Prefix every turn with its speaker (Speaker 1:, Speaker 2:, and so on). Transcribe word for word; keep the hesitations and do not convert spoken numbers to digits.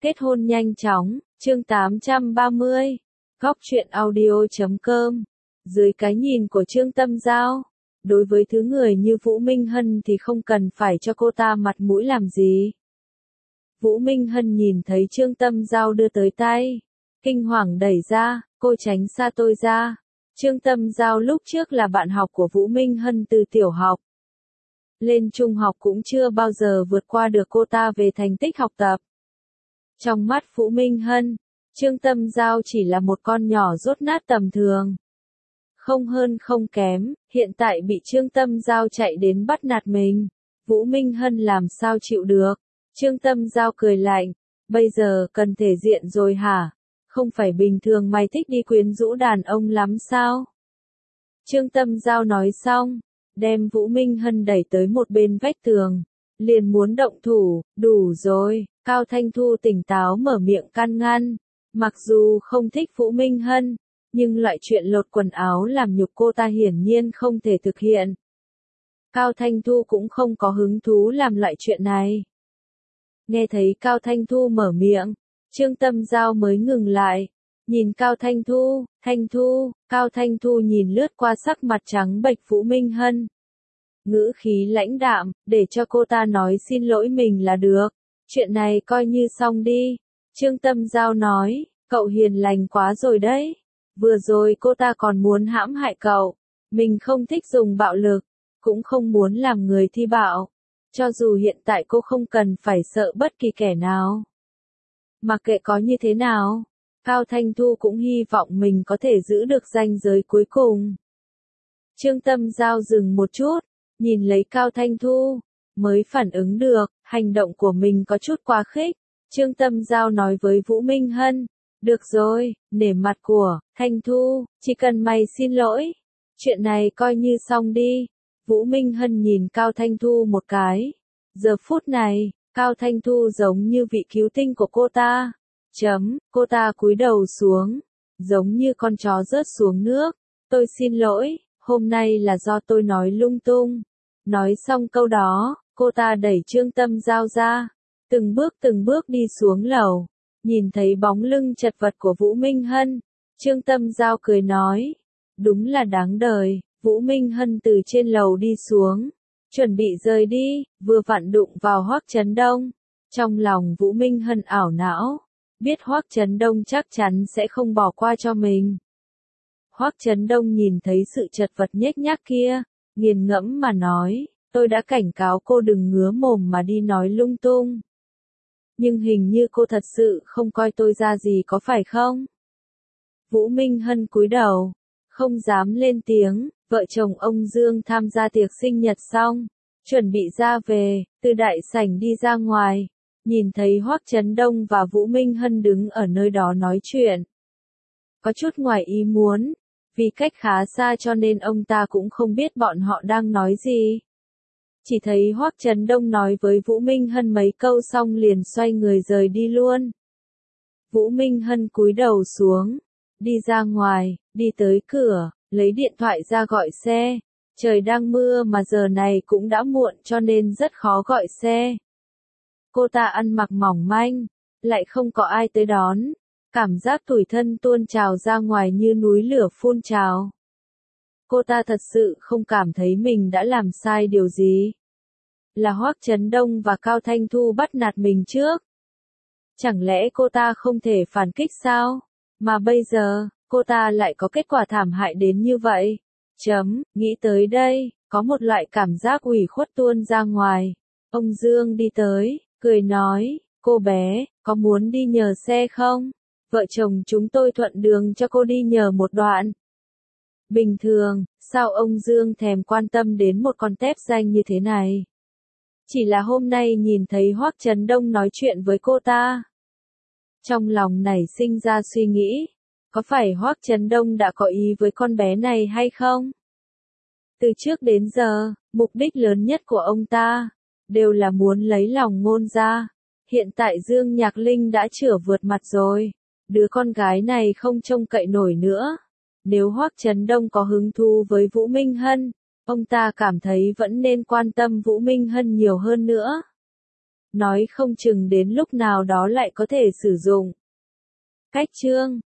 Speaker 1: Kết hôn nhanh chóng, chương tám trăm ba mươi. Góc truyện audio chấm com. Dưới cái nhìn của Trương Tâm Giao, đối với thứ người như Vũ Minh Hân thì không cần phải cho cô ta mặt mũi làm gì. Vũ Minh Hân nhìn thấy Trương Tâm Giao đưa tới tay, kinh hoàng đẩy ra, cô tránh xa tôi ra. Trương Tâm Giao lúc trước là bạn học của Vũ Minh Hân từ tiểu học. Lên trung học cũng chưa bao giờ vượt qua được cô ta về thành tích học tập. Trong mắt Vũ Minh Hân, Trương Tâm Giao chỉ là một con nhỏ dốt nát tầm thường. Không hơn không kém, hiện tại bị Trương Tâm Giao chạy đến bắt nạt mình. Vũ Minh Hân làm sao chịu được. Trương Tâm Giao cười lạnh, bây giờ cần thể diện rồi hả? Không phải bình thường mày thích đi quyến rũ đàn ông lắm sao? Trương Tâm Giao nói xong, đem Vũ Minh Hân đẩy tới một bên vách tường, liền muốn động thủ. Đủ rồi. Cao Thanh Thu tỉnh táo mở miệng can ngăn. Mặc dù không thích Vũ Minh Hân, nhưng loại chuyện lột quần áo làm nhục cô ta hiển nhiên không thể thực hiện. Cao Thanh Thu cũng không có hứng thú làm loại chuyện này. Nghe thấy Cao Thanh Thu mở miệng, Trương Tâm Giao mới ngừng lại, nhìn Cao Thanh Thu. Thanh Thu. Cao Thanh Thu nhìn lướt qua sắc mặt trắng bệch Vũ Minh Hân, ngữ khí lãnh đạm, để cho cô ta nói xin lỗi mình là được. Chuyện này coi như xong đi. Trương Tâm Giao nói, cậu hiền lành quá rồi đấy. Vừa rồi cô ta còn muốn hãm hại cậu. Mình không thích dùng bạo lực, cũng không muốn làm người thi bạo. Cho dù hiện tại cô không cần phải sợ bất kỳ kẻ nào. Mặc kệ có như thế nào, Cao Thanh Thu cũng hy vọng mình có thể giữ được ranh giới cuối cùng. Trương Tâm Giao dừng một chút, nhìn lấy Cao Thanh Thu, mới phản ứng được, hành động của mình có chút quá khích. Trương Tâm Giao nói với Vũ Minh Hân, được rồi, nể mặt của Thanh Thu, chỉ cần mày xin lỗi, chuyện này coi như xong đi. Vũ Minh Hân nhìn Cao Thanh Thu một cái. Giờ phút này, Cao Thanh Thu giống như vị cứu tinh của cô ta. Chấm, cô ta cúi đầu xuống, giống như con chó rớt xuống nước. Tôi xin lỗi, hôm nay là do tôi nói lung tung. Nói xong câu đó, cô ta đẩy Trương Tâm Giao ra, từng bước từng bước đi xuống lầu. Nhìn thấy bóng lưng chật vật của Vũ Minh Hân, Trương Tâm Giao cười nói, đúng là đáng đời. Vũ Minh Hân từ trên lầu đi xuống, chuẩn bị rời đi, vừa vặn đụng vào Hoắc Chấn Đông. Trong lòng Vũ Minh Hân ảo não, biết Hoắc Chấn Đông chắc chắn sẽ không bỏ qua cho mình. Hoắc Chấn Đông nhìn thấy sự chật vật nhếch nhác kia, nghiền ngẫm mà nói, tôi đã cảnh cáo cô đừng ngứa mồm mà đi nói lung tung. Nhưng hình như cô thật sự không coi tôi ra gì có phải không? Vũ Minh Hân cúi đầu, không dám lên tiếng. Vợ chồng ông Dương tham gia tiệc sinh nhật xong, chuẩn bị ra về, từ đại sảnh đi ra ngoài, nhìn thấy Hoắc Chấn Đông và Vũ Minh Hân đứng ở nơi đó nói chuyện. Có chút ngoài ý muốn, vì cách khá xa cho nên ông ta cũng không biết bọn họ đang nói gì. Chỉ thấy Hoắc Chấn Đông nói với Vũ Minh Hân mấy câu xong liền xoay người rời đi luôn. Vũ Minh Hân cúi đầu xuống, đi ra ngoài, đi tới cửa, lấy điện thoại ra gọi xe. Trời đang mưa mà giờ này cũng đã muộn cho nên rất khó gọi xe. Cô ta ăn mặc mỏng manh, lại không có ai tới đón. Cảm giác tủi thân tuôn trào ra ngoài như núi lửa phun trào. Cô ta thật sự không cảm thấy mình đã làm sai điều gì. Là Hoắc Chấn Đông và Cao Thanh Thu bắt nạt mình trước. Chẳng lẽ cô ta không thể phản kích sao? Mà bây giờ, cô ta lại có kết quả thảm hại đến như vậy. Chấm, nghĩ tới đây, có một loại cảm giác ủy khuất tuôn ra ngoài. Ông Dương đi tới, cười nói, cô bé, có muốn đi nhờ xe không? Vợ chồng chúng tôi thuận đường cho cô đi nhờ một đoạn. Bình thường, sao ông Dương thèm quan tâm đến một con tép danh như thế này? Chỉ là hôm nay nhìn thấy Hoắc Chấn Đông nói chuyện với cô ta. Trong lòng nảy sinh ra suy nghĩ, có phải Hoắc Chấn Đông đã có ý với con bé này hay không? Từ trước đến giờ, mục đích lớn nhất của ông ta, đều là muốn lấy lòng Ngôn gia. Hiện tại Dương Nhạc Linh đã chửa vượt mặt rồi, đứa con gái này không trông cậy nổi nữa. Nếu Hoắc Chấn Đông có hứng thú với Vũ Minh Hân, ông ta cảm thấy vẫn nên quan tâm Vũ Minh Hân nhiều hơn nữa. nói không chừng đến lúc nào đó lại có thể sử dụng. Cách chương